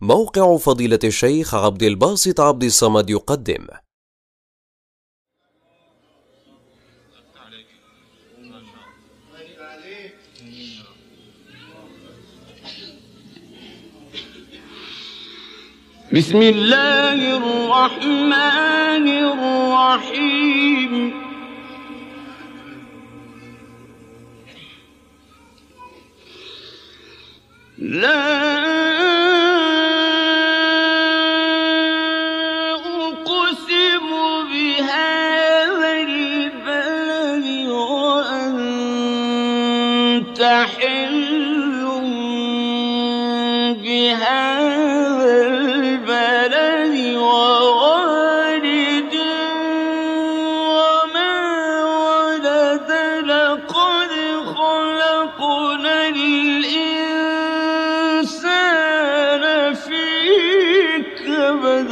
موقع فضيلة الشيخ عبد الباسط عبد الصمد يقدم بسم الله الرحمن الرحيم. لا أقسم بهذا البلد وأنت حل بهذا البلد ووالد وما ولد لقد خلقنا الإنسان في كبد.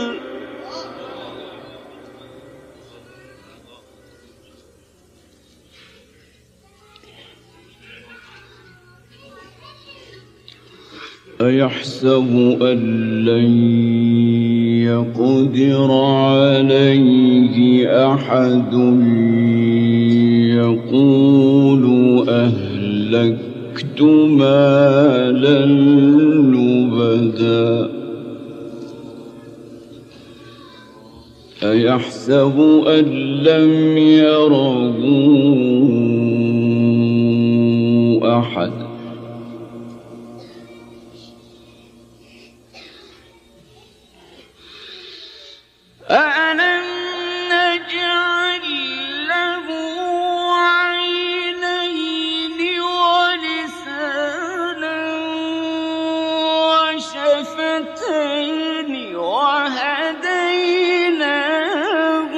أيحسب أن لن يقدر عليه أحد يقول أهلكت مالا لبدا أيحسب أن لم يره أحد أَلَمْ نَجْعَل لَّهُ عَيْنَيْنِ وَلِسَانًا وَشَفَتَيْنِ وَهَدَيْنَاهُ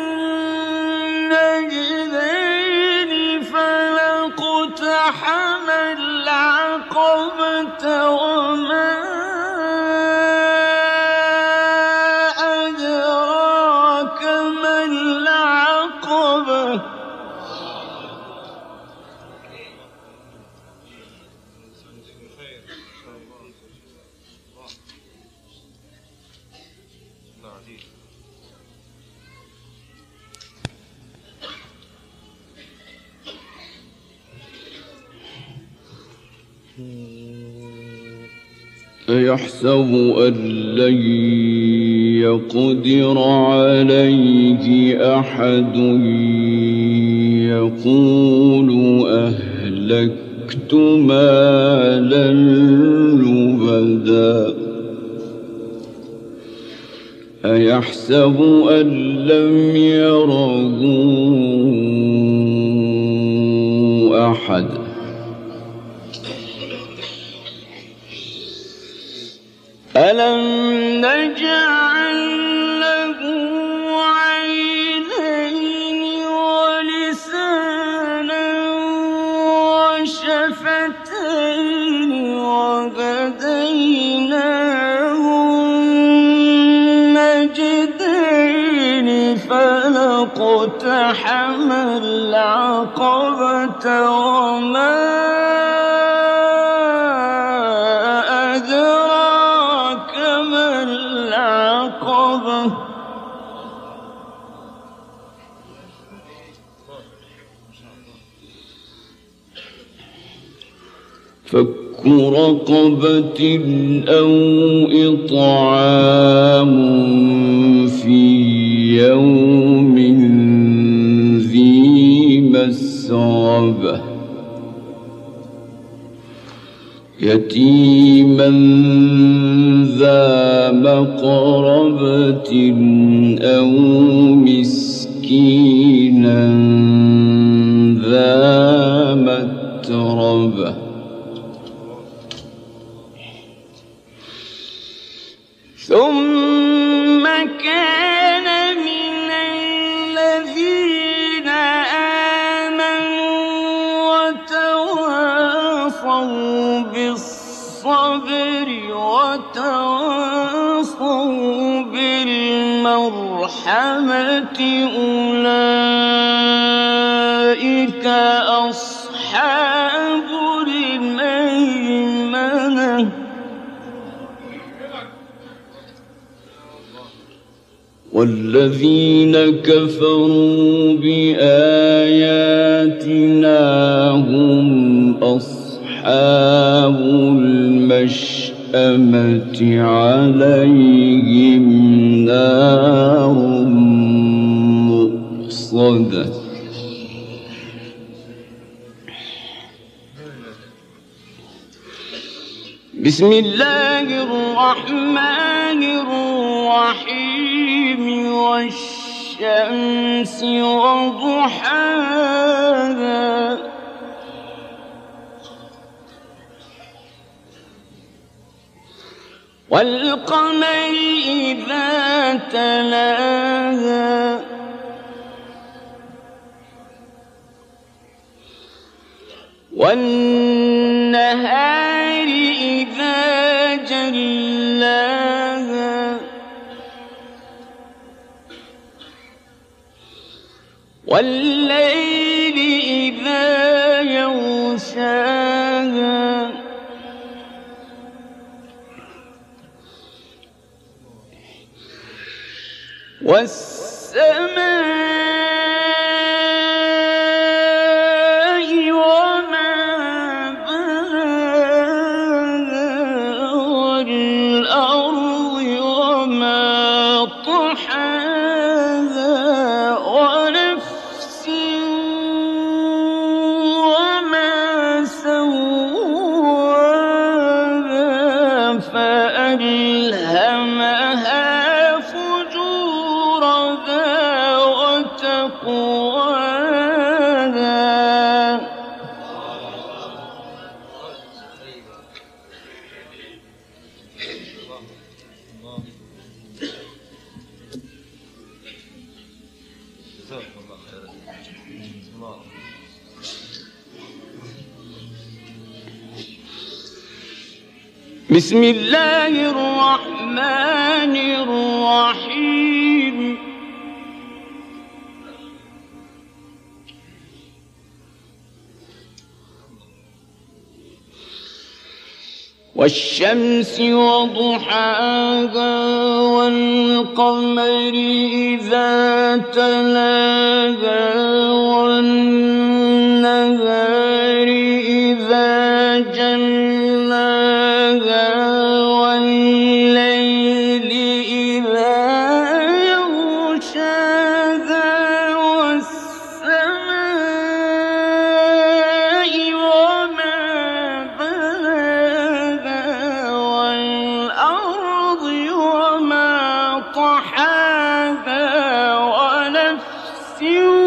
النَّجْدَيْنِ فَلَاقْتَحَمَ الْعَقَبَةَ وَمَا أيحسب أن لن يقدر عليه أحد يقول أهلكت مالا لبدا أيحسب أن لم يره أحد أَلَمْ نَجْعَل لَّهُ عَيْنَيْنِ وَلِسَانًا وَشَفَتَيْنِ وَهَدَيْنَاهُ النَّجْدَيْنِ فَلَاقْتَحَمَ الْعَقَبَةَ وَمَا فك رقبة أو إطعام في يوم ذي مسغبة يتيما ذا مقربة أو مسكينا ذا متربة ثم كان من الذين آمنوا وتواصوا بالصبر وتواصوا بالمرحمة أولئك أصحاب الميمنة والذين كفروا بآياتنا هم أصحاب المشأمة عليهم نار مؤصدة بسم الله الرحمن الرحيم والشمس وضحاها والقمر إذا تلاها والنهار إذا جلاها والليل إذا يغشاها والسماء وما بناها والأرض وما طحاها ونفس وما سواها فألهمها وتقواها بسم الله الرحمن الرحيم والشمس وضحاها والقمر إذا تلاها والنهار إذا جلاها والليل إذا يغشاها والسماء وما بناها والأرض وما طحاها ونفس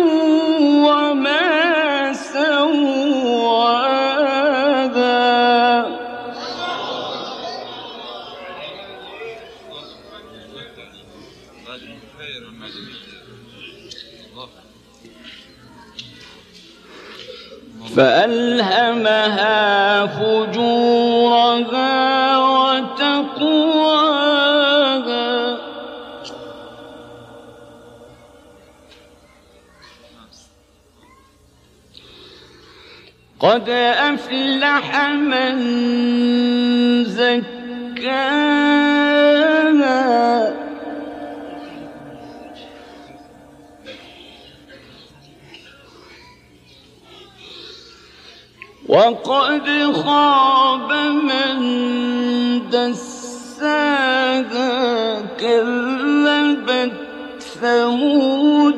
وما سواها فألهمها فجورها وتقواها قد أفلح من زكاها وقد خاب من دساها كذبت ثمود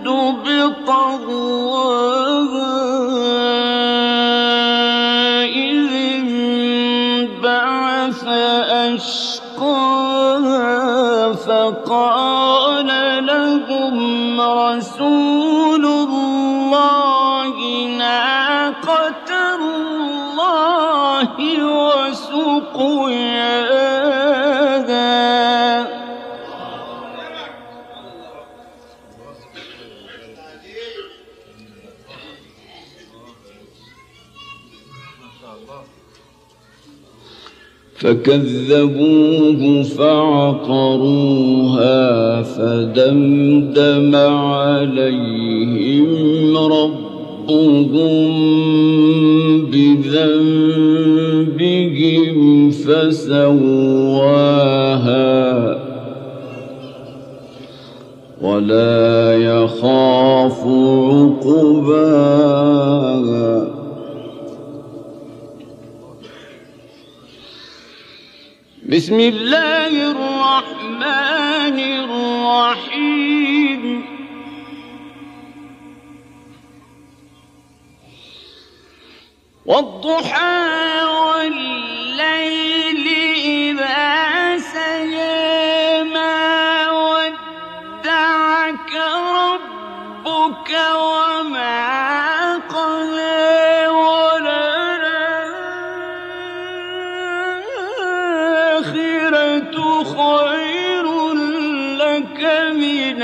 بطغواها إذ انبعث أشقاها فقال لهم رسول الله ناقة الله وسقياها فكذبوه فعقروها فدمدم عليهم ربهم بذنبهم فسواها ولا يخاف عقباها بسم الله الرحمن الرحيم والضحى والليل إذا سجى ما ودعك ربك وما قلى وللآخرة خير لك من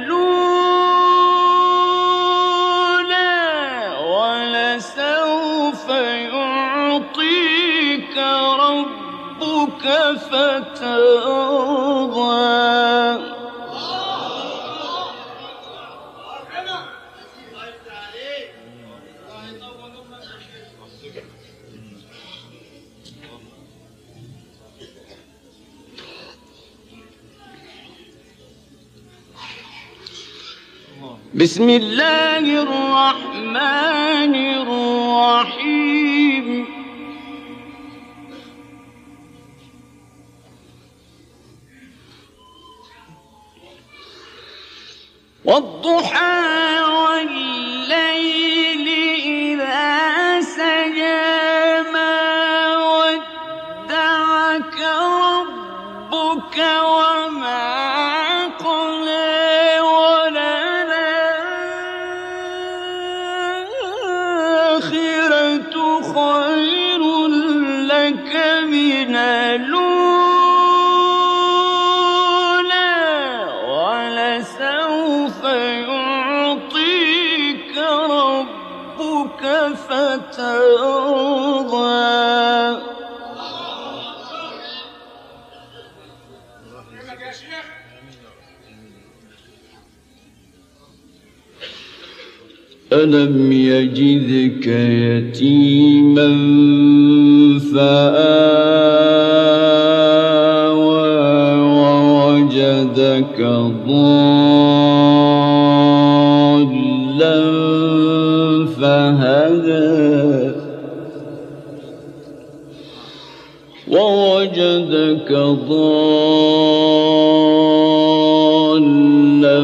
الأولى ولسوف يعطيك ربك فترضى بسم الله الرحمن الرحيم والضحى والليل إذا سجى ما ودعك ربك وما قلى وللآخرة خير لك من الأولى ولسوف يعطيك ربك فترضى ألم يجدك يتيما فآوى ووجدك ضالا فهدى ووجدك ضالا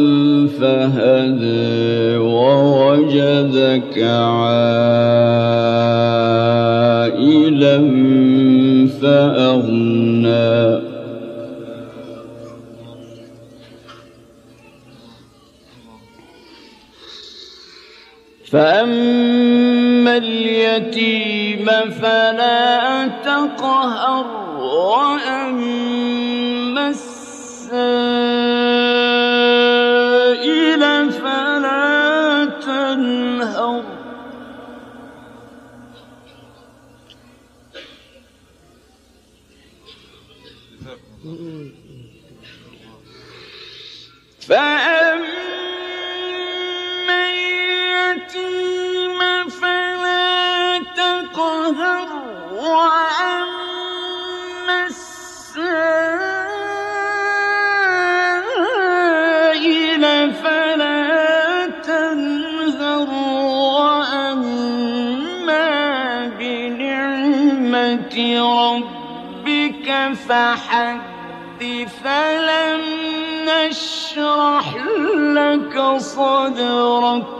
فهدى ووجدك عائلا فأغنى فأما اليتيم فلا تقهر وأما السائل فلا تنهر فأما اليتيم فلا تقهر وأما السائل فلا تنهر وأما بنعمة ربك فحدث فلم نشرح لك صدرك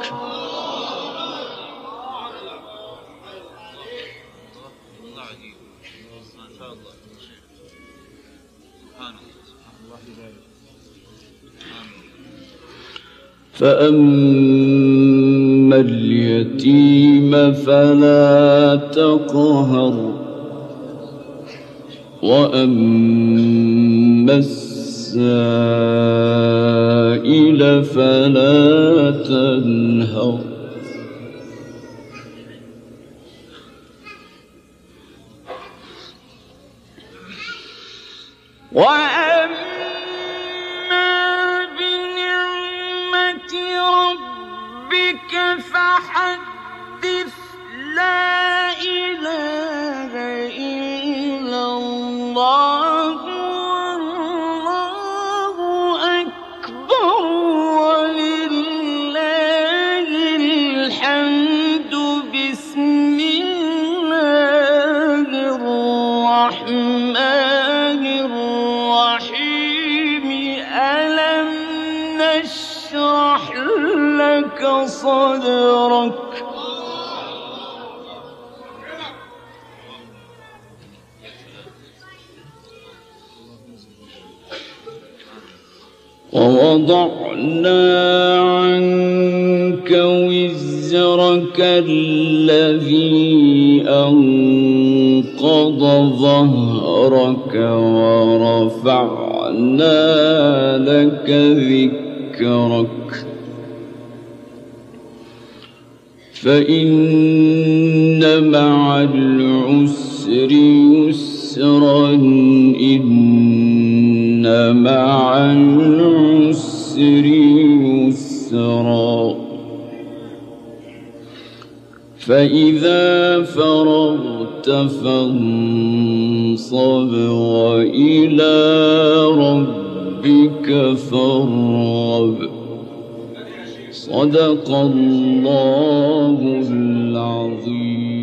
فأما اليتيم فلا تقهر وأما السائل فلا تنهر وأما بنعمة ربك فحدث لا إله إلا الله والله أكبر لك صدرك ووضعنا عنك وزرك الذي أنقض ظهرك ورفعنا لك ذكرك فإن مع العسر يسرا إن مع العسر يسرا فإذا فرغت فانصب وإلى ربك فارغب صدق الله العظيم.